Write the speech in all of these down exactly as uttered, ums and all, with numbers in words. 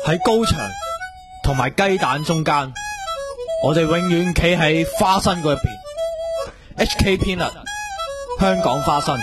喺高牆同埋雞蛋中間，我哋永遠企喺花生嗰一邊。H K Peanut 香港花生。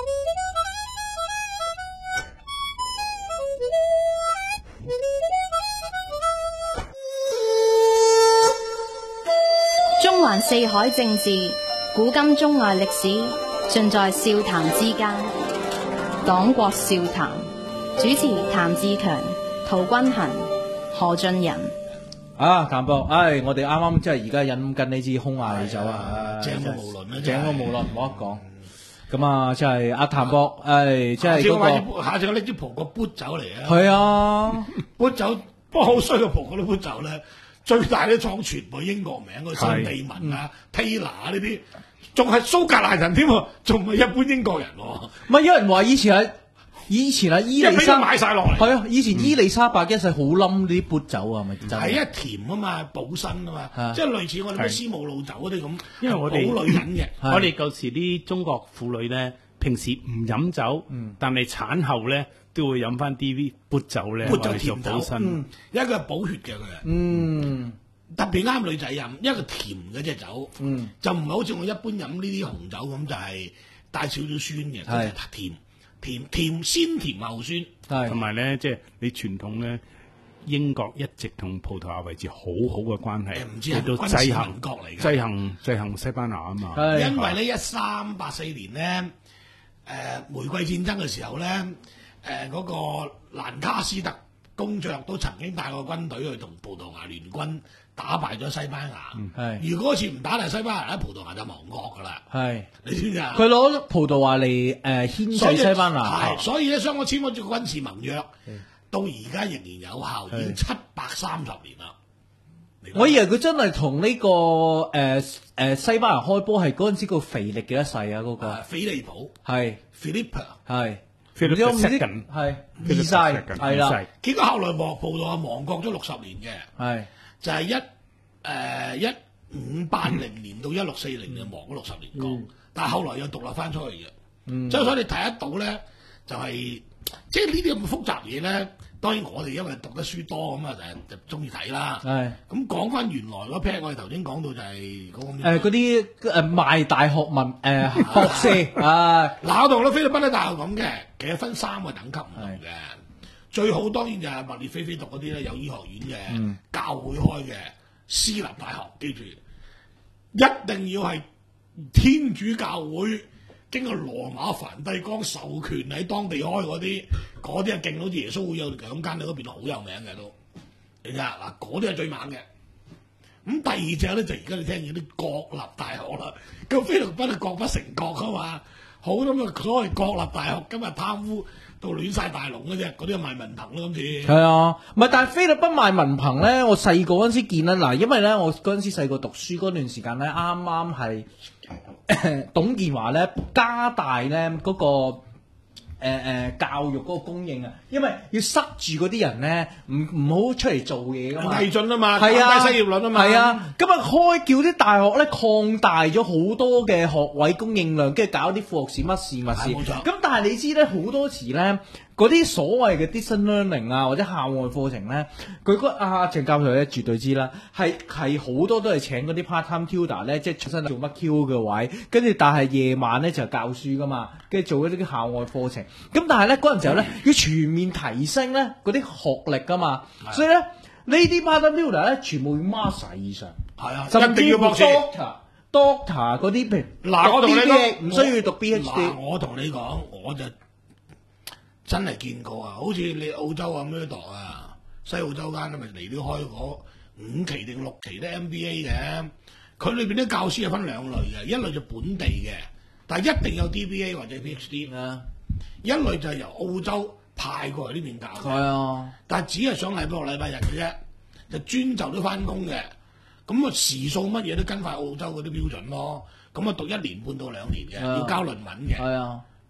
中環四海政治，古今中外歷史，盡在笑談之間。黨國笑談，主持譚志強、陶君衡、何俊仁。 啊，譚博，唉，我哋啱啱即係而家飲緊呢支匈牙利酒啊， 正到無倫啦， 正到無倫，冇得講。咁啊，即係阿譚博，唉，即係嗰個， 下次我拎支葡國杯酒嚟啊！ 係啊， 杯酒，不過好衰嘅葡國啲杯酒咧，最大啲廠全部英國名，嗰新地文啊、Taylor 呢啲，仲係蘇格蘭人添喎，仲唔係一般英國人喎。 唔係有人話以前係。以前啊，伊麗莎買晒落嚟， 係啊！以前伊麗莎白一世好冧啲杯酒啊，咪真係啊，甜啊嘛，補身啊嘛，即係類似我哋啲斯姆路酒嗰啲咁， 因為我哋補女人嘅。 我哋舊時啲中國婦女咧，平時唔飲酒，但係產後咧都會飲翻啲杯酒咧， 杯酒甜酒補身， 因為佢係補血嘅佢。 嗯， 特別啱女仔飲，因為佢甜嘅隻酒， 嗯， 就唔係好似我一般飲呢啲紅酒咁，就係帶少少酸嘅，係甜。甜甜先甜後酸， 同埋咧，即係你傳統咧，英國一直同葡萄牙維持好好嘅關係， 唔知係到制衡國嚟嘅， 制衡制衡西班牙啊嘛。 因為咧一三八四年咧，誒、呃、玫瑰戰爭嘅時候咧，誒、呃、嗰、那個蘭卡斯特公爵都曾經帶過軍隊去同葡萄牙聯軍打敗咗西班牙。 係、嗯、 如果嗰次唔打敗西班牙咧，葡萄牙就亡國噶啦。係你知唔知啊？ 佢攞葡萄牙嚟誒牽制西班牙。 係，所以咧，雙方簽咗個軍事盟約，到而家仍然有效，已經七百三十年啦。 我以為佢真係同呢個誒誒、呃、西班牙開波係嗰陣時個肥力嘅一世啊，嗰、那個。 菲利普係 Philippa 係。 唔知唔知係二世係啦， 結果後來亡葡萄牙亡國咗六十年嘅， 係就係一誒一五八零年到一六四零年亡咗六十年國，嗯、但係後來又獨立翻出去嘅，嗯、所以所以你睇得到咧，就係即係呢啲咁嘅複雜嘢咧。當然我哋因為讀得書多咁啊，就就中意睇啦。係咁講翻原來嗰 pair，我哋頭先講到就係嗰個誒嗰啲誒賣大學問誒、呃、學士啊， 嗱我同咧菲律賓啲大學咁嘅，其實分三個等級唔同嘅。最好當然就係麥列菲菲讀嗰啲咧，有醫學院嘅、嗯、教會開嘅私立大學，記住一定要係天主教會。經過羅馬梵蒂岡授權喺當地開嗰啲，嗰啲係勁，好似耶穌會有兩間喺嗰邊好有名嘅都，你睇下嗱，嗰啲係最猛嘅。咁第二隻咧就而家你聽見啲國立大學啦，咁菲律賓係國不成國啊嘛，好多咁嘅所謂國立大學今日貪污到亂晒大龍嗰隻，嗰啲賣文憑咯今次。 係啊，唔係但係菲律賓賣文憑咧，我細個嗰陣時見啦，嗱，因為咧我嗰陣時細個讀書嗰段時間咧，啱啱係。董建華咧加大咧嗰、那個誒誒、呃、教育嗰個供應啊，因為要塞住嗰啲人咧，唔唔好出嚟做嘢噶嘛， 毅進啊嘛， 係啊， 低失業率啊嘛， 係啊，咁啊開叫啲大學咧擴大咗好多嘅學位供應量，跟住搞啲副學士乜事乜事， 冇錯。 咁但係你知咧好多時咧。嗰啲所謂嘅 distance learning 啊，或者校外課程咧，佢嗰阿鄭教授咧絕對知啦，係係好多都係請嗰啲 part time tutor 咧，即係出身做乜 Q 嘅位，跟住但係夜晚咧就教書噶嘛，跟住做一啲校外課程。咁但係咧嗰陣時候咧要全面提升咧嗰啲學歷噶嘛，所以咧呢啲 part time tutor 咧全部要 master 以上， 係啊， 甚至要博士 doctor doctor 嗰啲譬如嗱，我同你講唔需要讀 B H D。 我同你講，我就。真係見過啊！好似你澳洲啊咩度啊，西澳洲間咪嚟咗開嗰五期定六期啲 M B A 嘅，佢裏邊啲教師係分兩類嘅，一類就本地嘅，但係一定有 D B A 或者 P H D 啦，一類就係由澳洲派過嚟呢邊教嘅，係啊，但係只係上禮拜六禮拜日嘅啫，就專就都翻工嘅，咁啊時數乜嘢都跟翻澳洲嗰啲標準咯，咁啊讀一年半到兩年嘅，要交論文嘅，係啊。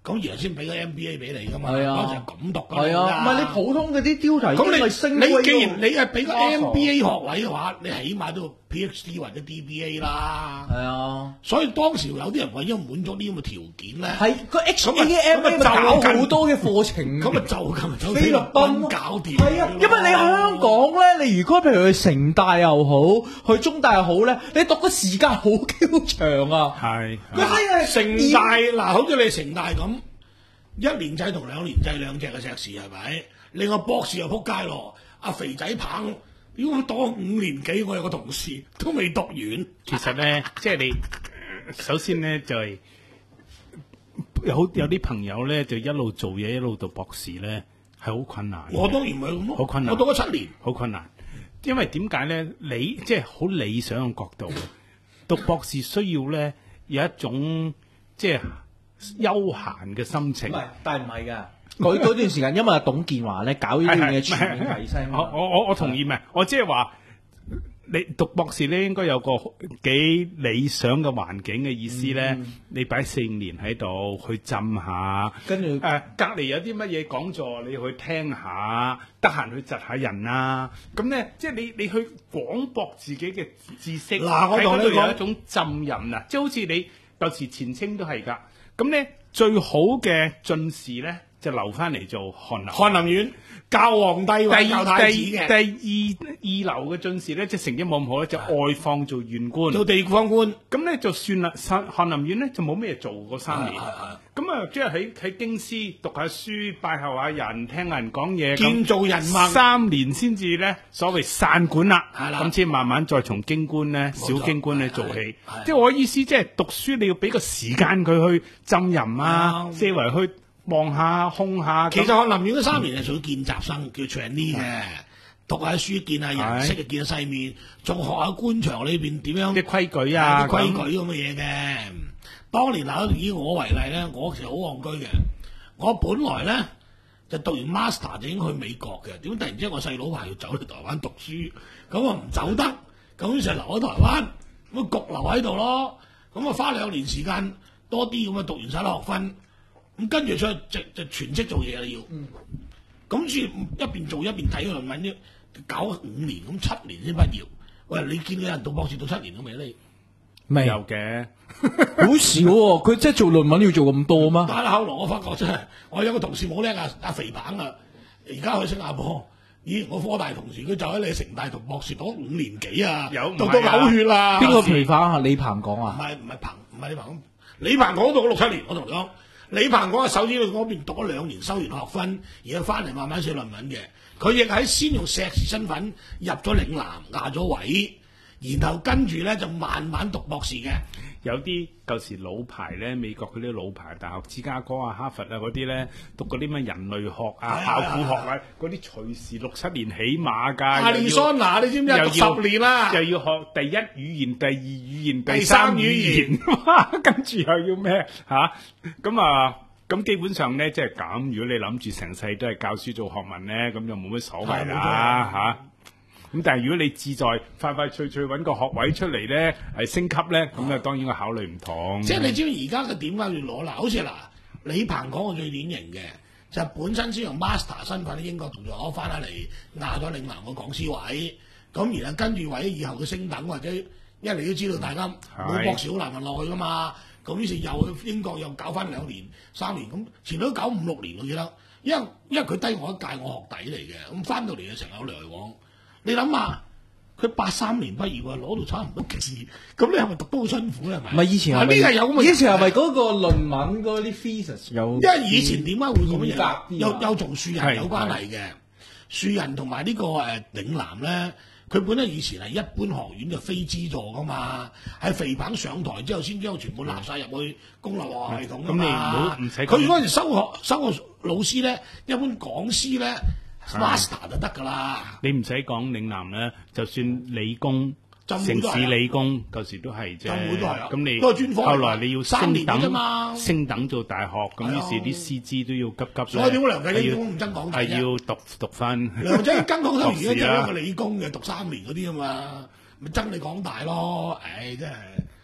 咁然後先俾個 M B A 俾你噶嘛。 係啊嗰陣係咁讀㗎。 係啊，唔係你普通嗰啲雕題咁你因為升你既然你係係俾個 M B A 學位嘅話，你起碼都要 P H D 或者 D B A 啦。 係啊， 所以當時有啲人為咗滿足呢咁嘅條件咧， 係個 H 咁啊 A M 咁啊 A 就搞好多嘅課程， 咁啊就咁走菲律賓搞掂。 係啊，因為你香港咧，你如果譬如去城大又好，去中大又好咧，你讀嘅時間好 Q 長啊。 係佢係城大嗱，好似你城大咁，一年制同兩年制兩隻嘅碩士係咪？另外博士又撲街咯，阿肥仔棒，如果讀五年幾，我有個同事都未讀完。 其實咧，即係你首先咧就係、有有啲朋友咧就一路做嘢一路讀博士咧係好困難嘅。 我當然唔係咁咯， 好困難我讀咗七年。 好困難，因為點解咧？你即係好理想嘅角度，讀博士需要咧有一種即係休閒嘅心情。 唔係，但係唔係㗎。佢嗰段時間，因為董建華咧搞呢啲嘢全面提升。 我我我我同意咩？我即係話你讀博士咧，應該有個幾理想嘅環境嘅意思咧。 嗯、 你擺四五年喺度去浸下， 跟住誒隔離有啲乜嘢講座，你去聽下，得閒去窒下人啊。咁咧，即係你你去廣博自己嘅知識。 嗱我同你講喺嗰度有一種浸淫啊，即係好似你舊時前清都係㗎。咁咧最好嘅進士咧，就留翻嚟做翰林， 翰林院教皇帝或者教太子嘅。 第二二流嘅進士咧，即係成績冇咁好咧，就外放做縣官， 做地方官。 咁咧就算啦。翰林院咧就冇咩做嗰三年，咁啊即係喺喺京師讀下書，拜候下人，聽下人講嘢， 建造人脈三年先至咧所謂散館啦， 係啦咁先慢慢再從京官咧、小京官咧做起。即係我意思，即係讀書你要俾個時間佢去浸淫啊，四圍去。望下空下， 其實翰林院嗰三年係屬於見習生，叫 trainee 嘅，讀下書，見下人，識啊見下世面，仲學下官場裏邊點樣啲規矩啊， 啲規矩咁嘅嘢嘅。當年嗱，以我為例咧，我其實好戇居嘅。我本來咧就讀完 master 就已經去美國嘅，點解突然之間我細佬話要走去台灣讀書，咁我唔走得，咁於是留喺台灣，咁焗留喺度咯。咁啊花兩年時間多啲咁啊讀完晒啲學分。咁跟住出去就就全職做嘢啦要，咁住、嗯、一邊做一邊睇個論文，要搞五年，咁七年先畢業。喂，你見到有人讀博士讀七年都未你？ 未有嘅， 好少喎、啊。佢即係做論文要做咁多嗎？ 但係後來我發覺真係，我有個同事冇叻啊，阿肥棒啊，而家去新加坡。咦，我科大同事佢就喺你城大讀博士讀五年幾啊， 有讀到嘔血啦。 邊個肥棒啊？李鵬講啊？ 唔係唔係彭唔係李鵬，李鵬講讀咗六七年，我同你講。李鵬講喺手指度嗰邊讀咗兩年，收完學分，而家翻嚟慢慢寫論文嘅。佢亦喺先用碩士身份入咗嶺南，壓咗位，然後跟住咧就慢慢讀博士嘅。 有啲舊時老牌咧，美國嗰啲老牌大學，芝加哥啊、哈佛啊嗰啲咧，讀嗰啲咩人類學啊、考古學啊，嗰啲隨時六七年起碼㗎。 阿里桑拿，你知唔知讀十年啦？ 又要學第一語言、第二語言、 第三三語言， 跟住又要咩嚇？咁啊，咁基本上咧，即係咁。如果你諗住成世都係教書做學問咧，咁就冇乜所謂啦嚇。咁但係如果你志在快快脆脆揾個學位出嚟咧，係升級咧，咁啊當然我考慮唔同。 即係你知唔知而家嘅點解要攞啦？好似嗱，李鵬講個最典型嘅，就係、本身先用 master 身份喺英國讀咗，攞翻嚟壓咗嶺南個講師位，咁然後跟住為咗以後嘅升等或者，因為你都知道大家冇博士好難問落去噶嘛，咁於是又去英國又搞翻兩年三年，咁前度都搞五六年我記得，因為因為佢低我一屆，我學弟嚟嘅，咁翻到嚟就成日有來往。你諗下，佢八三年畢業啊，攞到差唔多字，咁你係咪讀得好辛苦咧？係咪？ 唔係以前係咪？ 呢個有咁嘅。 以前係咪嗰個論文嗰啲 thesis 有？ 因為以前點解會咁樣樣？ 有有有同樹人有關係嘅，樹人同埋呢個誒嶺南咧，佢本身以前係一般學院就非資助噶嘛，係肥彭上台之後先將全部納晒入去公立學校系統㗎嘛。 咁你唔好唔使。 佢嗰陣收學收個老師咧，一般講師咧。master 就得㗎啦， 你唔使講嶺南咧，就算理工、城市理工，舊時都係啫。 浸會都係啊， 咁你都係專科。 後來你要升等，升等做大學，咁於是啲師資都要急急。 所以點解梁繼英唔爭港大啫？ 係要讀讀翻。 梁繼英跟港大而家就係一個理工嘅，讀三年嗰啲啊嘛，咪爭你港大咯。唉，真係。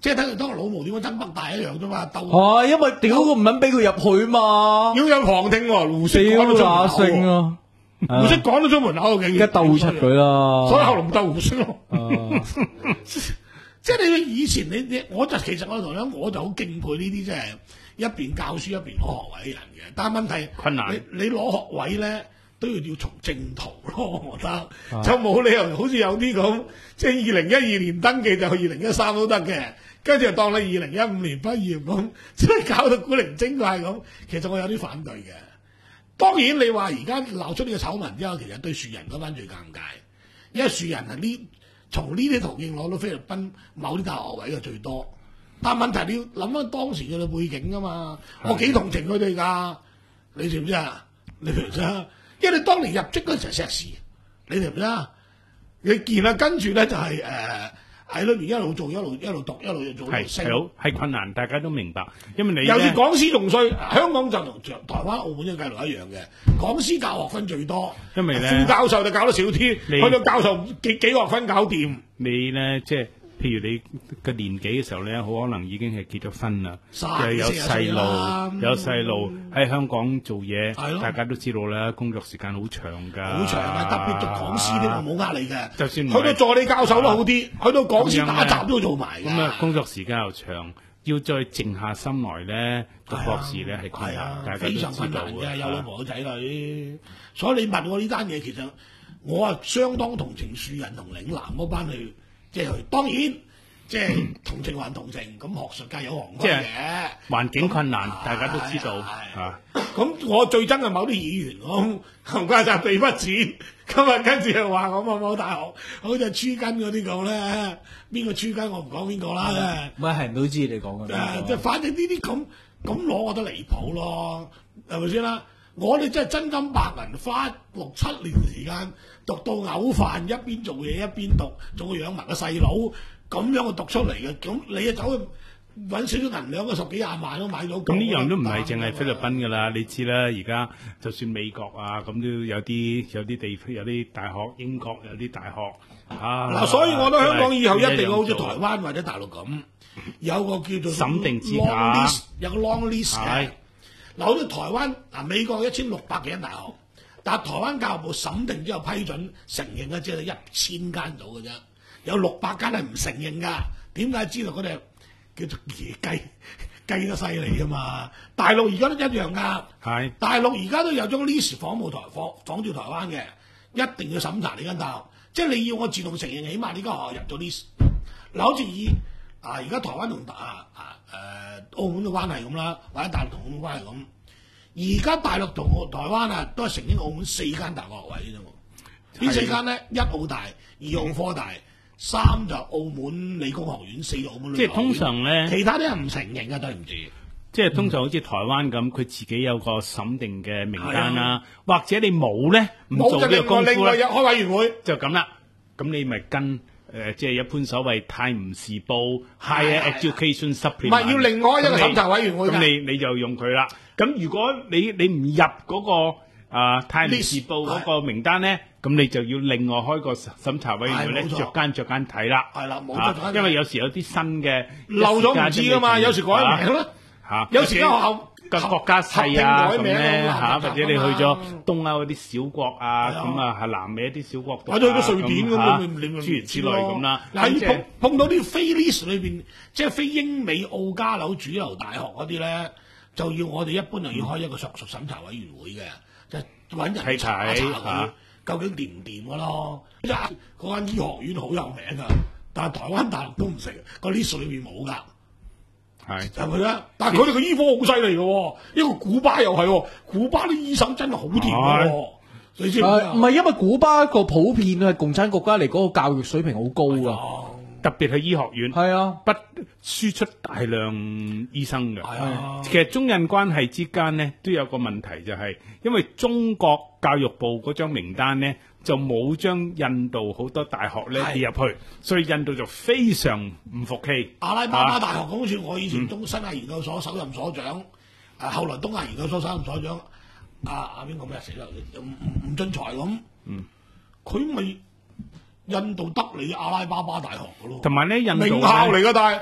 即係等於當個老毛點樣爭北大一樣啫嘛，鬥係因為屌佢唔肯俾佢入去嘛， 要有旁聽喎，胡適屌趕到出那門口喎， 聲啊！ 胡適趕到出門口，竟然而家鬥出佢啦， 所以後來唔鬥胡適咯。 啊即係你以前你你，我就其實我同你講，我就好敬佩呢啲即係一邊教書一邊攞學位嘅人嘅。但係問題困難你你攞學位咧都要要從正途咯，我覺得、啊、就冇理由好似有啲咁，即係二零一二年登記就去二零一三都得嘅，跟住就當你二零一五年畢業咁，即係搞到古靈精怪咁。其實我有啲反對嘅。當然你話而家鬧出呢個醜聞之後，其實對樹人嗰班最尷尬，因為樹人係呢。從呢啲途徑攞到菲律賓某啲大學位嘅最多，但係問題你要諗翻當時嘅背景㗎嘛，我幾同情佢哋㗎，你知唔知啊？你明唔明啊？因為你當年入職嗰陣係碩士，你明唔明啊？你見啦，跟住咧就係誒喺裏邊一路做一路一路讀一路做係係好係困難，大家都明白，因為你尤其講師仲衰，香港就同台灣、澳門嘅計劃一樣嘅，講師教學分最多， 因為咧副教授就搞得少啲，去到教授幾幾學分搞掂。 你咧即係譬如你嘅年紀嘅時候咧，好可能已經係結咗婚啦，又有細路，有細路喺香港做嘢，大家都知道啦，工作時間好長㗎， 好長嘅，特別做講師呢個冇呃你嘅， 就算去到助理教授都好啲，去到講師打雜都要做埋嘅。 咁啊，工作時間又長，要再靜下心來咧，讀博士咧係困難，大家都非常知道困難嘅，有老婆有仔女， 啊所以你問我呢單嘢，其實我啊相當同情樹人同嶺南嗰班去，即係去，當然。即係同情還同情，咁學術界有行規嘅， 環境困難，大家都知道啊。 咁我最憎係某啲議員講行家就係被不剪，今日跟住又話我某某大學好似係豬根嗰啲咁咧，邊個豬根我唔講邊個啦。 乜係人都知你講嘅。 誒，即係反正呢啲咁咁攞，我覺得離譜咯，係咪先啦？我哋真係真金白銀花六七年時間讀到嘔飯，一邊做嘢一邊讀，仲要養埋個細佬。咁樣我讀出嚟嘅，咁你啊走去揾少少銀兩，個十幾廿萬都買到。 咁呢樣都唔係淨係菲律賓㗎啦，你知啦，而家就算美國啊，咁都有啲有啲地區有啲大學，英國有啲大學啊。 嗱，所以我覺得香港以後一定好似台灣或者大陸咁，有個叫做審定資格 long list，有個 long list 嘅。 係嗱，好似台灣嗱，美國一千六百幾間大學，但係台灣教育部審定之後批准承認嘅，只係一千間到嘅啫。有六百間係唔承認㗎，點解知道嗰啲叫做野雞雞得犀利啊嘛？大陸而家都一樣㗎， 係大陸而家都有張 list 仿冒台仿仿照台灣嘅，一定要審查呢間大學，即係你要我自動承認，起碼呢間學校入咗 list。嗱，好似以啊而家台灣同啊啊誒澳門嘅關係咁啦，或者大陸同澳門關係咁，而家大陸同台灣啊都係承認澳門四間大學學位啫喎。呢四間咧，一澳大，二澳科大。三就澳門理工學院，四澳門理工學院。 即係通常咧， 其他啲人唔承認嘅，對唔住。 即係通常好似台灣咁，佢自己有個審定嘅名單啦，或者你冇咧，唔做呢個功夫咧， 另外有開委員會就咁啦。咁你咪跟誒，即係一般所謂《泰晤士報》Higher Education Supplement， 唔係要另外一個審查委員會。 咁你你就用佢啦。咁如果你你唔入嗰個啊《泰晤士報》嗰個名單咧？咁你就要另外開個審查委員會咧，逐間逐間睇啦。 係啦，冇錯。 因為有時有啲新嘅漏咗唔知㗎嘛，有時改名啦。 嚇， 有時間學校個國家細啊咁咧嚇，或者你去咗東歐嗰啲小國啊，咁啊係南美一啲小國度， 或者去咗瑞典咁， 諸如此類咁啦。 嗱，碰碰到啲非 list 裏邊，即係非英美澳加紐主流大學嗰啲咧，就要我哋一般就要開一個屬屬審查委員會嘅，就揾人查一查佢。究竟掂唔掂㗎咯？嗰間醫學院好有名㗎，但係台灣大陸都唔食，個 list 裏邊冇㗎。 係係咪咧？但係佢哋個醫科好犀利嘅喎，一個古巴又係喎，古巴啲醫生真係好掂嘅喎。你知唔知啊？ 唔係因為古巴個普遍係共產國家嚟，嗰個教育水平好高啊。 特別係醫學院， 係啊， 不輸出大量醫生嘅。 係啊， 其實中印關係之間呢，都有個問題，就係因為中國教育部嗰張名單呢，就冇將印度好多大學咧列入去，所以印度就非常唔服氣。 阿拉巴巴大學咁好似我以前中新亞研究所首任所長，誒、嗯、後來東亞研究所首任所長，阿阿邊個咩死啦？吳吳俊才咁，佢咪、嗯、印度得你阿拉巴巴大學嘅咯， 同埋咧印度名校嚟㗎，但係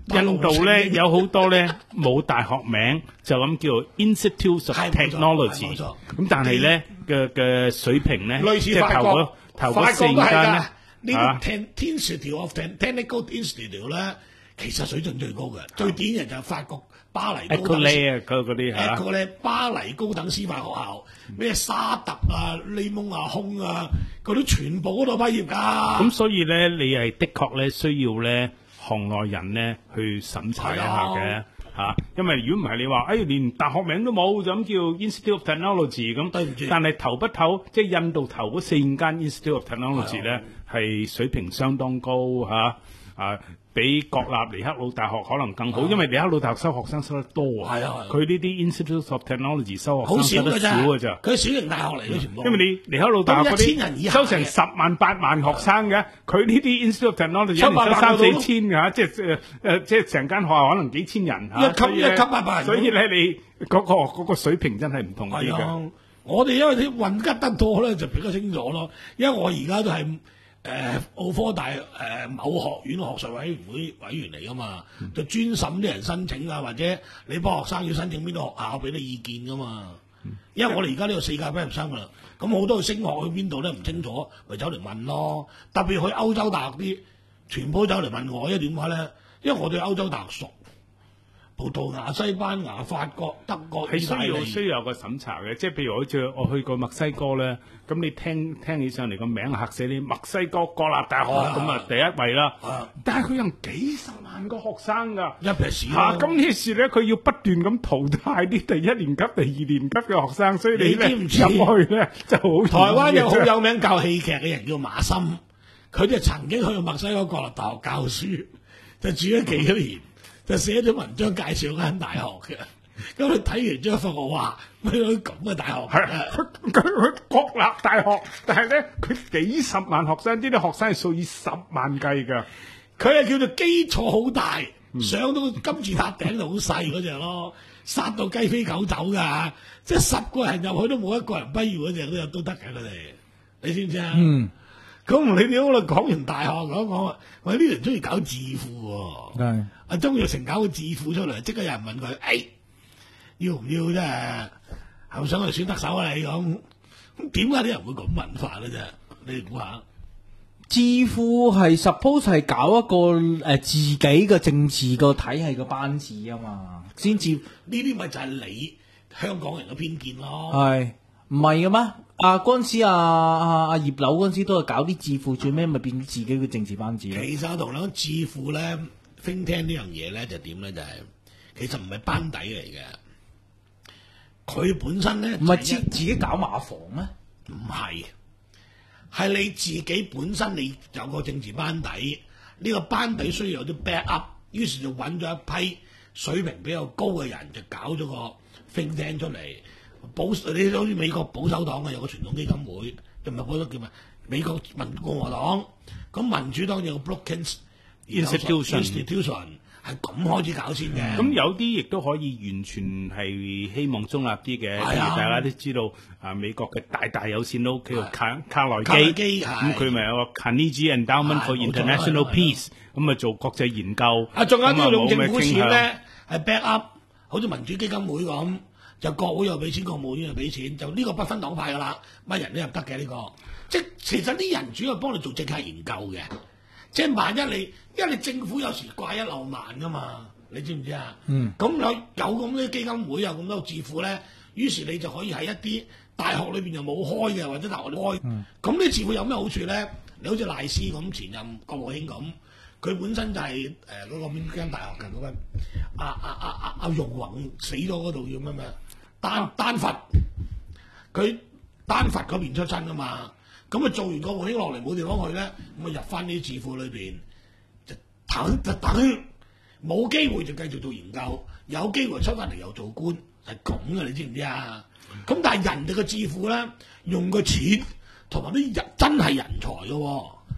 印度咧有好多咧冇大學名，就咁叫做 Institute of 係冇錯係 Technology。 冇錯咁但係咧嘅嘅水平咧， 類似即係頭法國嗰頭法嗰四國都係㗎。 間咧， 呢啊啲 Ten Institute of Technical Institute 咧，其實水準最高嘅，最典型就係法國巴黎高等 Ecole 啊嗰嗰啲嚇。 誒個咧巴黎高等師範學校，咩沙特啊、利蒙啊、空啊，嗰啲全部嗰度畢業㗎。 咁所以咧，你係的確咧需要咧行內人咧去審查一下嘅嚇，因為如果唔係你話，誒連大學名都冇，就咁叫 Institute of Technology 咁， 對唔住但係頭不頭，即係印度頭嗰四五間 Institute of Technology 咧係水平相當高嚇啊！比國立尼克魯大學可能更好，因為尼克魯大學收學生收得多啊。 係啊係啊佢呢啲 Institute of Technology 收學好生收得少㗎咋， 少㗎咋。 佢小型大學嚟嘅全部。 因為你尼克魯大學嗰咁一千人以下啲收成十萬八萬學生嘅，佢呢啲 Institute of Technology 一七百年收三四萬個都千嘅嚇，即係誒誒，即係成間學校可能幾千人嚇。 一級所以呢一級八百人所以咧你嗰個嗰個水平真係唔同啲嘅。 係啊，我哋因為啲混吉得多咧，就比較清楚咯。因為我而家都係誒、呃、澳科大誒、呃、某學院學術委員會委員嚟噶嘛，就專審啲人申請啊，或者你幫學生要申請邊啲學校，俾你意見噶嘛。因為我哋而家呢個四屆畢業生噶啦，咁好多升學去邊度咧唔清楚，咪走嚟問咯。特別去歐洲大學啲，全部走嚟問我，因為點解咧？因為我對歐洲大學熟。葡萄牙、西班牙、法國、德國、 係需意大利要需要有個審查嘅，即係譬如好似我去過墨西哥咧，咁你聽聽起上嚟個名嚇死你，墨西哥國立大學啊咁啊第一位啦啊， 但係佢有幾十萬個學生㗎。 一撇屎嚇！ 咯咁呢事咧，佢要不斷咁淘汰啲第一年級、第二年級嘅學生，所以你咧你知唔知入去咧就好易嘅啫。 台灣有好有名教戲劇嘅人叫馬森，佢就曾經去過墨西哥國立大學教書，就住咗幾年，就寫咗文章介紹嗰間大學嘅。咁你睇完之後發覺哇，乜有啲咁嘅大學係嘅？ 佢佢佢國立大學，但係咧佢幾十萬學生，呢啲學生係數以十萬計㗎。 佢係叫做基礎好大， 嗯上到金字塔頂就好細嗰只咯，殺到雞飛狗走㗎。即係十個人入去都冇一個人畢業嗰只都有都得嘅佢哋，你知唔知啊？ 嗯， 咁你哋好啦，講完大學講講話，喂呢啲人中意搞智庫喎。 係阿鍾玉成搞個智庫出嚟，即刻有人問佢：，誒、哎、要唔要啫？係咪想去選特首啊？你咁咁點解啲人會咁問法咧？啫，你哋估下？ 智庫係 suppose 係搞一個誒、呃、自己嘅政治個體系嘅班子啊嘛，先至呢啲咪就係你香港人嘅偏見咯。 係唔係嘅咩？啊嗰陣時啊啊啊葉劉嗰陣時都係搞啲智庫，最尾咪變自己嘅政治班子咯。 其實我同你講智庫咧，think tank 呢樣嘢咧就點咧？就係、其實唔係班底嚟嘅，佢本身咧唔係就一自自己搞馬房咩？ 唔係，係你自己本身你有個政治班底，呢、個班底需要有啲 back up，於是就揾咗一批水平比較高嘅人，就搞咗個 think tank 出嚟。保你好似美國保守黨嘅有個傳統基金會，又唔係嗰個叫咩？美國民共和黨，咁民主黨有個 Brookings Institution Institution 係咁開始搞先嘅。 咁有啲亦都可以完全係希望中立啲嘅， 係啊譬如大家都知道啊，美國嘅大大有線佬叫做卡卡內卡內基， 基咁佢咪有個 Carnegie Endowment 係 for 冇錯 International 係係 Peace，咁啊做國際研究。 啊，仲有啲用政府咁啊冇咩傾向錢咧，係 back up，好似民主基金會咁，就國會又俾錢，國務院又俾錢，就呢個不分黨派噶啦，乜人都入得嘅呢個。即係其實啲人主要幫你做政策研究嘅，即係萬一你，因為你政府有時掛一漏萬噶嘛，你知唔知啊？嗯。咁有有咁多基金會有咁多智庫咧，於是你就可以喺一啲大學裏邊又冇開嘅，或者大學你開。嗯。咁呢智庫有咩好處咧？你好似賴斯咁前任國務卿咁。佢本身就係誒嗰個邊間大學嘅嗰間阿阿阿阿阿容宏死咗嗰度叫咩咩丹丹佛，佢丹佛嗰邊出身噶嘛，咁啊做完國務卿落嚟冇地方去咧，咁啊入翻呢啲智庫裏邊，就等就等，冇機會就繼續做研究，有機會出翻嚟又做官，係咁嘅，你知唔知啊？咁但係人哋嘅智庫咧，用個錢同埋啲人真係人才嘅喎。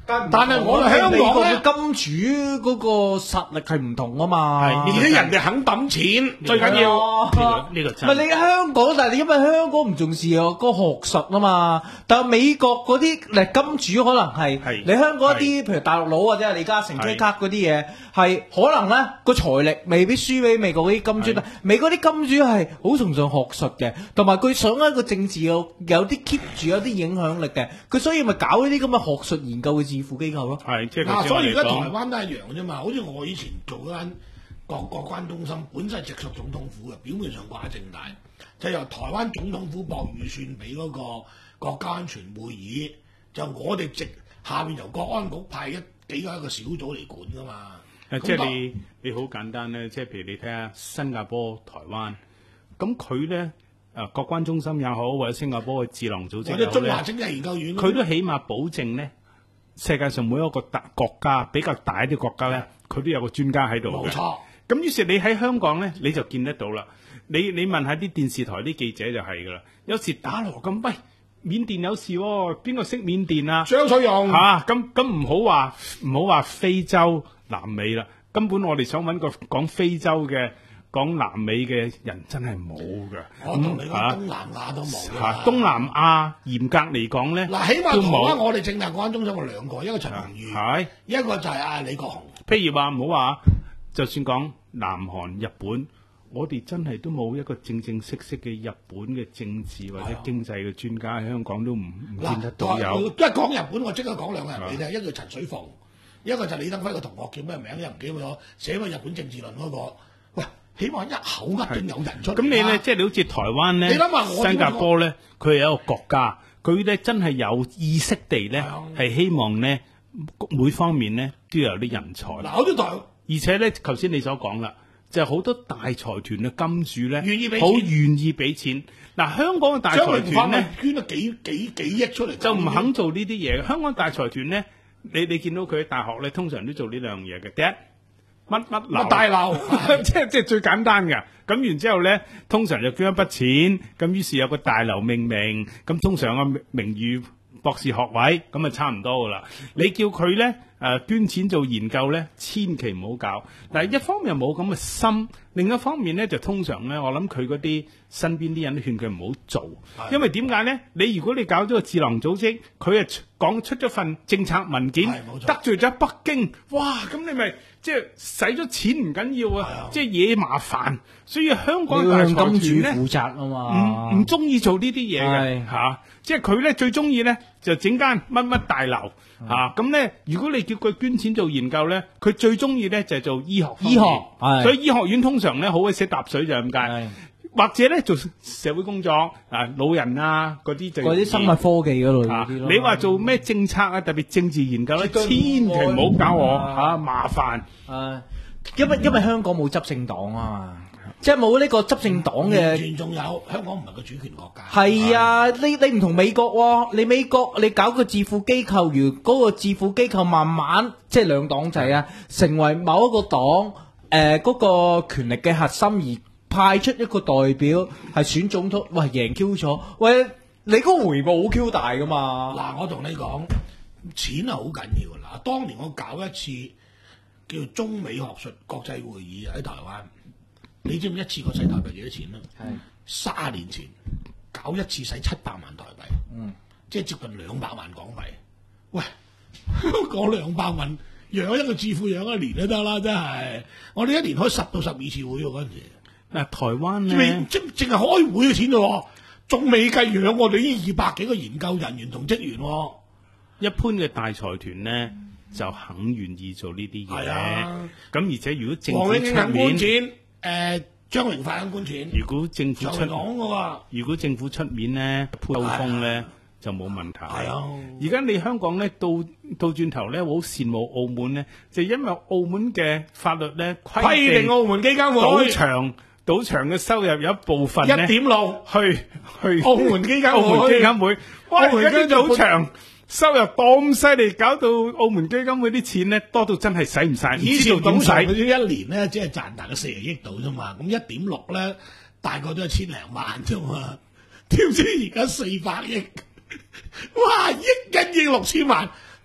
但但係我哋香港咧美國嘅金主嗰個實力係唔同啊嘛， 而且人哋肯抌錢，最緊要。 呢個呢個唔真係你香港，但係你因為香港唔重視個學術啊嘛，但係美國嗰啲誒金主可能係係你香港一啲，譬如大陸佬或者係李嘉誠、K 卡嗰啲嘢，係可能咧個財力未必輸俾美國嗰啲金主， 係但美國啲金主係好崇尚學術嘅，同埋佢想一個政治有有啲 keep 住有啲影響力嘅，佢所以咪搞呢啲咁嘅學術研究嘅智庫機構咯。 係即係嗱， 佢所以而家台講灣都係一樣嘅啫嘛。好似我以前做嗰間國國關中心，本身係直屬總統府嘅，表面上掛正大，就由台灣總統府撥預算俾嗰個國家安全會議，就我哋直下面由國安局派一幾個一個小組嚟管噶嘛。 誒，即係你你好簡單咧，即係譬如你睇下新加坡、台灣，咁佢咧誒國關中心也好，或者新加坡嘅智囊組織或者又好咧中華經濟研究院， 佢都起碼保證咧，世界上每一個大國家比較大啲國家咧，佢都有個專家喺度嘅。 冇錯。 咁於是你喺香港咧，你就見得到啦。你你問下啲電視台啲記者就係噶啦。有時打鑼咁，喂，緬甸有事喎、哦，邊個識緬甸啊？ 張水用嚇，咁咁唔好話唔好話非洲、南美啦。根本我哋想揾個講非洲嘅、講南美嘅人真係冇㗎。 我同你講， 嚇東南亞都冇㗎嚇，東南亞嚴格嚟講咧， 嗱，起碼台都冇灣我哋政大國安中心有兩個，一個陳鴻宇， 係。 一個就係阿李國雄。 譬如話唔好話，就算講南韓、日本，我哋真係都冇一個正正式式嘅日本嘅政治或者經濟嘅專家喺香港都唔唔見得到有。 一講日本，我即刻講兩個人俾你聽，一個陳水鳳，一個就李登輝個同學叫咩名又唔記得咗，寫個日本政治論嗰、那個。喂，起碼一口噏都有人出嚟。 咁你咧，即係你好似台灣咧、 你諗下我新加坡咧，佢係一個國家，佢咧真係有意識地咧，係希望咧每方面咧都有啲人才。 嗱，我啲台。 而且咧，頭先你所講啦，就係、是、好多大財團嘅金主咧， 願意俾錢好願意俾錢。嗱，香港嘅大財團咧， 捐咗幾幾幾億出嚟， 就唔肯做呢啲嘢。香港大財團咧，你你見到佢喺大學咧，通常都做呢兩樣嘢嘅。第一，乜乜樓， 乜大樓， 即係即係最簡單嘅。咁然之後咧，通常就捐一筆錢，咁於是有個大樓命名，咁通常個名譽博士學位，咁啊差唔多噶啦。你叫佢咧？誒、呃、捐錢做研究咧，千祈唔好搞。但係一方面冇咁嘅心，另一方面咧就通常咧，我諗佢嗰啲身邊啲人都勸佢唔好做，因為點解咧？你如果你搞咗個智囊組織，佢啊講出咗份政策文件，得罪咗北京，哇！咁你咪即係使咗錢唔緊要啊，即係惹麻煩。所以香港大財團咧， 負責啊嘛， 唔唔中意做呢啲嘢嘅嚇，即係佢咧最中意咧就整間乜乜大樓。啊，咁咧，如果你叫佢捐錢做研究咧，佢最中意咧就係、是、做醫學。 醫學， 所以醫學院通常咧好鬼死搭水就係咁解。或者咧做社會工作啊，老人啊嗰啲就嗰啲生物科技嗰類嗰啲咯。 你話做咩政策啊，特別政治研究咧，千祈唔好搞我嚇、啊，麻煩。 誒，因為因為香港冇執政黨啊嘛。即係冇呢個執政黨嘅， 仲有香港唔係個主權國家。 係啊，你你唔同美國喎，你美國你搞個智庫機構，如嗰個智庫機構慢慢即係兩黨制啊，成為某一個黨誒嗰個權力嘅核心，而派出一個代表係選總統，喂贏 Q 咗，喂你嗰個回報好 Q 大噶嘛？ 嗱，我同你講，錢係好緊要㗎啦。當年我搞一次叫中美學術國際會議喺台灣。你知唔知一次過使台幣幾多錢啦？係卅年前搞一次使七百萬台幣，嗯，即係接近兩百萬港幣。喂，講兩百萬養一個智庫養一年都得啦，真係。我哋一年開十到十二次會喎嗰陣時。 嗱，台灣咧， 即淨係開會嘅錢啫，仲未計養我哋呢二百幾個研究人員同職員。 一般嘅大財團咧就肯願意做呢啲嘢。係啊，咁而且如果政府出面。 誒張榮發肯搬錢， 如果政府出講嘅喎， 如果政府出面咧溝通咧就冇問題。 係啊， 而家你香港咧到到轉頭咧，我好羨慕澳門咧，就因為澳門嘅法律咧規定澳門基金會賭場賭場嘅收入有一部分一點六去去澳門基金會， 澳門基金會，哇！而家啲賭場收入咁犀利，搞到澳門基金會啲錢咧多到真係使唔晒，唔知道點使。 佢一年咧只係賺大概四十億度啫嘛，咁一點六咧大概都係千零萬啫嘛。點知而家四百億，哇！億一億六千萬，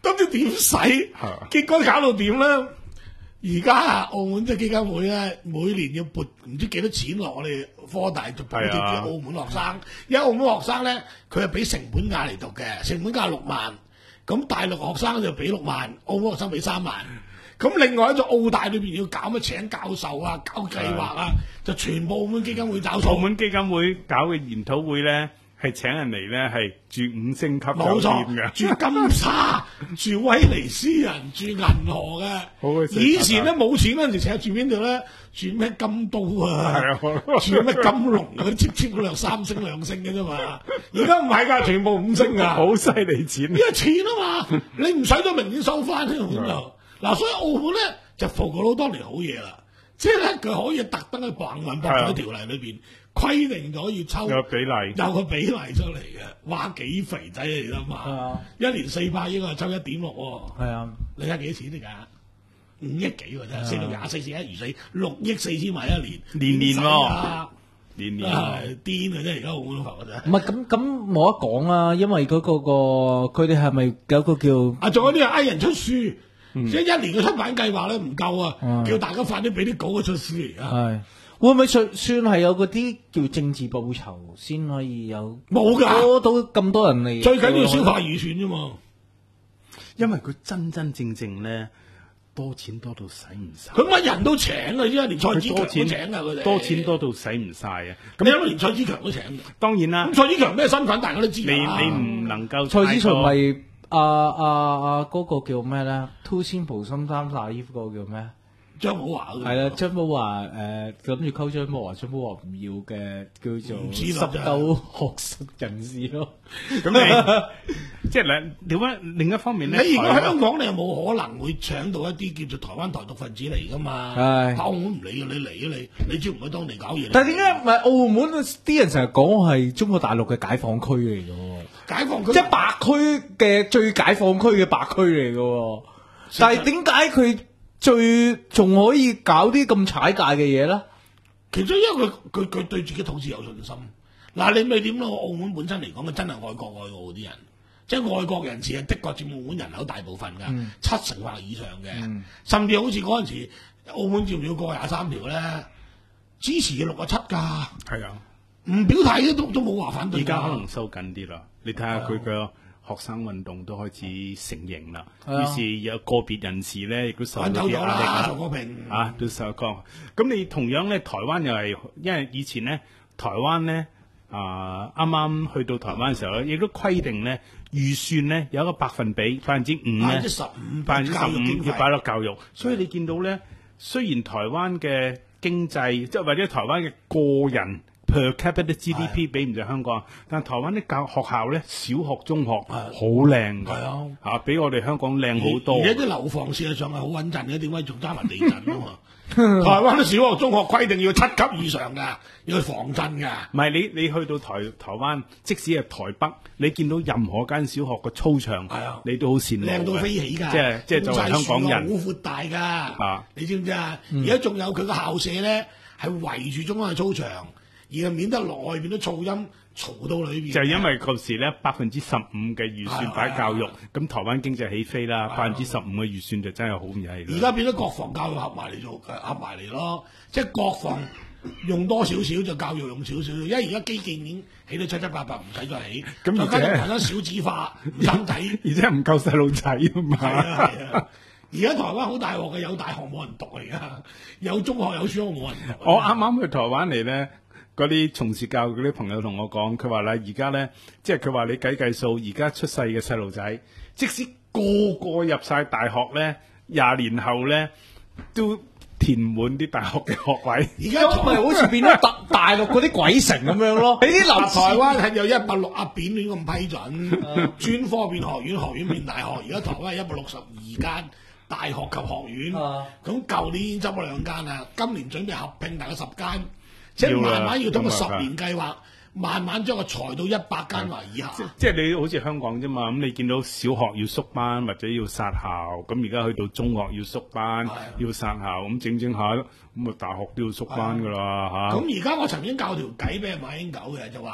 都唔知點使，結果搞到點咧？而家啊，澳門即係基金會咧，每年要撥唔知幾多錢落我哋科大做補貼啲澳門學生，因為澳門學生咧，佢係俾成本價嚟讀嘅，成本價六萬，咁大陸學生就俾六萬，澳門學生俾三萬。咁另外一個澳大裏邊要搞乜請教授啊，搞計劃啊，就全部澳門基金會找數。 澳門基金會搞嘅研討會咧，係請人嚟咧係住五星級酒店嘅， 住金沙、住威尼斯人、住銀河嘅。以前咧冇錢嗰陣時，成日住邊度咧？住咩金都啊？住咩金龍啊？接接嗰兩三星兩星嘅啫嘛。而家唔係㗎，全部五星啊！ 好犀利錢， 因為錢啊嘛，你唔使都明年收翻呢度度。嗱，所以澳門咧就復過好多年好嘢啦，即係咧佢可以特登去橫雲博彩條例裏邊規定咗要抽有比例， 有個比例出嚟嘅，哇幾肥仔嚟啦嘛！一年四百億啊，抽一點六喎， 係啊， 你睇幾多錢嚟㗎？五億幾喎真係，四六廿四四一如四，六億四千萬一年， 年年喎， 年年係癲啊！真係而家澳門浮嘅真係。 唔係咁咁冇得講啊，因為嗰個個佢哋係咪有個叫啊？仲有啲係嗌人出書。即係一年嘅出版計劃咧唔夠啊，嗯、叫大家快啲俾啲稿嘅出書嚟啊！ 係會唔會算算係有嗰啲叫政治報酬先可以有？ 冇㗎， 多到咁多人嚟。 最緊要消化預算啫嘛。 因為佢真真正正咧多錢多到使唔晒。 佢乜人都請啊！依家連蔡子強都請啊！佢哋多錢多到使唔晒啊！ 咁因為連蔡子強都請。 當然啦。 咁蔡子強咩身份大家都知你你唔能夠蔡子強咪？啊啊啊！嗰、那個叫咩咧？偷先蒲心三曬衣嗰個叫咩？ 張寶華係啦，張寶華誒諗住溝張寶華，張寶華唔要嘅叫做濕鳩學術人士咯。 咁你即係兩點解？另一方面咧， 你而家香港你又冇可能會搶到一啲叫做台灣台獨分子嚟噶嘛？係澳門唔理嘅，你嚟啊你，你只唔喺當地搞嘢。 但係點解唔係澳門啲人成日講係中國大陸嘅解放區嚟嘅？ 解放區即係白區嘅最解放區嘅白區嚟嘅，但係點解佢最仲可以搞啲咁踩界嘅嘢咧？ 其中因為佢佢佢對自己統治有信心。嗱，你咪點咯？澳門本身嚟講，佢真係愛國愛澳啲人，即係愛國人士係的確佔澳門人口大部分㗎，嗯、七成或以上嘅，嗯、甚至好似嗰陣時澳門要唔要過廿三條咧，支持嘅六啊七㗎。係啊。唔表態都都冇話反對。 而家可能收緊啲啦，你睇下佢嘅學生運動都開始成型啦。於、啊、是有個別人士咧，亦都受到啲壓力啦。曹國平啊，都受過。咁你同樣咧，台灣又係因為以前咧，台灣咧啊，啱啱去到台灣嘅時候咧，亦都規定咧預算咧有一個百分比百分之五咧，百分之十五，百分之十五要擺落教育。所以你見到咧，雖然台灣嘅經濟即係或者台灣嘅個人per capita G D P 比唔上香港，但係台灣啲教學校咧，小學、中學好靚㗎， 啊， 嚇比我哋香港靚好多。 而家啲樓房事實上係好穩陣嘅，點解仲揸埋地震啊嘛？台灣啲小學、中學規定要七級以上㗎，要去防震㗎。 唔係你你去到台台灣，即使係台北，你見到任何間小學個操場， 啊、 你都好羨慕， 靚到飛起㗎。 即係即係作為香港人， 好闊大㗎。 啊， 你知唔知啊？而家仲有佢個校舍咧，係圍住中央嘅操場。而係免得內邊啲噪音嘈到裏邊。就係因為嗰時咧百分之十五嘅預算擺教育，咁台灣經濟起飛啦，百分之十五嘅預算就真係好唔係。而家變咗國防教育合埋嚟做，合埋嚟咯。即係國防用多少少，就教育用少少。因為而家基建已經起到七七八八，唔使再起。咁而家台灣少子化，唔生仔，而且唔夠細路仔啊嘛。係啊係啊！而家台灣好大鑊嘅，有大學冇人讀嚟噶，有中學有小學冇人讀。我啱啱去台灣嚟咧。嗰啲從事教育嗰啲朋友同我講，佢話咧而家咧，即係佢話你計計數，而家出世嘅細路仔，即使個個入晒大學咧，廿年後咧都填滿啲大學嘅學位。而家咪好似變咗大大陸嗰啲鬼城咁樣咯。你啲留台灣係有一百六啊扁亂咁批准，專科變學院，學院變大學。而家台灣係一百六十二間大學及學院，咁舊、啊、年已經執咗兩間啦，今年準備合併大概十間。即係慢慢要通過十年計劃，慢慢將佢裁到一百間或以下。即即係你好似香港啫嘛，咁你見到小學要縮班或者要殺校，咁而家去到中學要縮班，要殺校，咁整整下，咁啊大學都要縮班噶啦嚇。咁而家我曾經教條計俾馬英九嘅，就話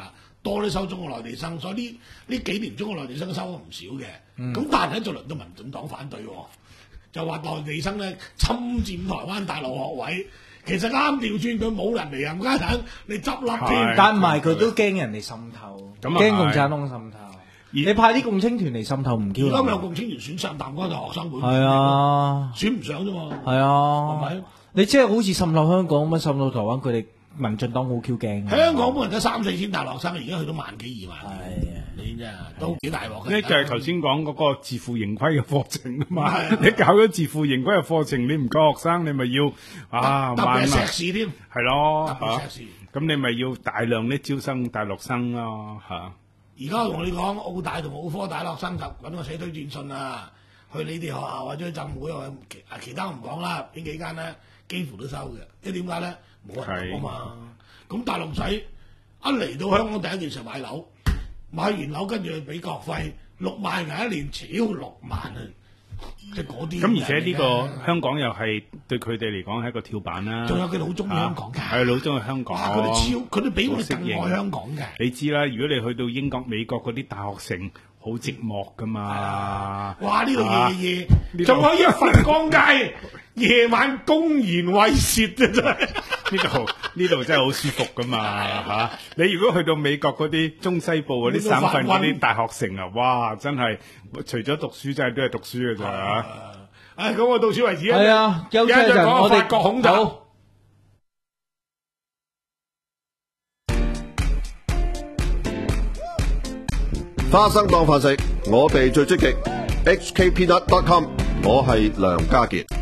多啲收中國內地生，所以呢呢幾年中國內地生收咗唔少嘅。咁、 嗯、 但係咧就輪到民進黨反對喎，就話內地生咧侵佔台灣大陸學位。其實啱調轉，佢冇人嚟冚家鏟，你執笠添。 但唔係佢都驚人哋滲透， 咁啊驚共產黨滲透。你派啲共青團嚟滲透唔叫？ 而家咪有共青團選上淡江大學生會， 係啊， 選唔上啫嘛。 係啊， 係咪？ 你即係好似滲透香港咁樣滲透台灣，佢哋民進黨好 Q 驚。 香港本人得三四千大學生，而家去到萬幾二萬。 係啊， 你真係都幾大鑊嘅。 呢就係頭先講嗰個自負盈虧嘅課程啊嘛。你搞咗自負盈虧嘅課程，你唔夠學生，你咪要啊特別係慢碩士添。 係咯特別嚇碩士。 咁你咪要大量啲招生大陸生咯嚇。 而家我同你講，澳大同澳科大學生就揾個社推薦信啊，去你哋學校或者去浸會或者其啊其他唔講啦，邊幾間咧幾乎都收嘅，因為點解咧冇人讀啊嘛。咁大陸仔一嚟到香港第一件事買樓，買完樓跟住去俾學費，六萬銀一年，超六萬啊！即係嗰啲。 咁而且呢個香港又係對佢哋嚟講係一個跳板啦。 仲有佢哋好中意香港㗎。 係好中意香港。 佢哋超，佢哋比我哋更愛香港嘅。 你知啦，如果你去到英國、美國嗰啲大學城，好寂寞噶嘛。 哇！呢度夜夜，仲可以佛光街，夜晚公然猥褻嘅真係。 呢度呢度真係好舒服噶嘛嚇！你如果去到美國嗰啲中西部嗰啲省份嗰啲大學城啊，哇！真係除咗讀書，真係都係讀書嘅咋嚇。 唉，咁我到此為止啊。 係啊，休息一陣，我哋國恐酒。 花生當飯食，我哋最積極。H K Peanut dot com， 我係梁家傑。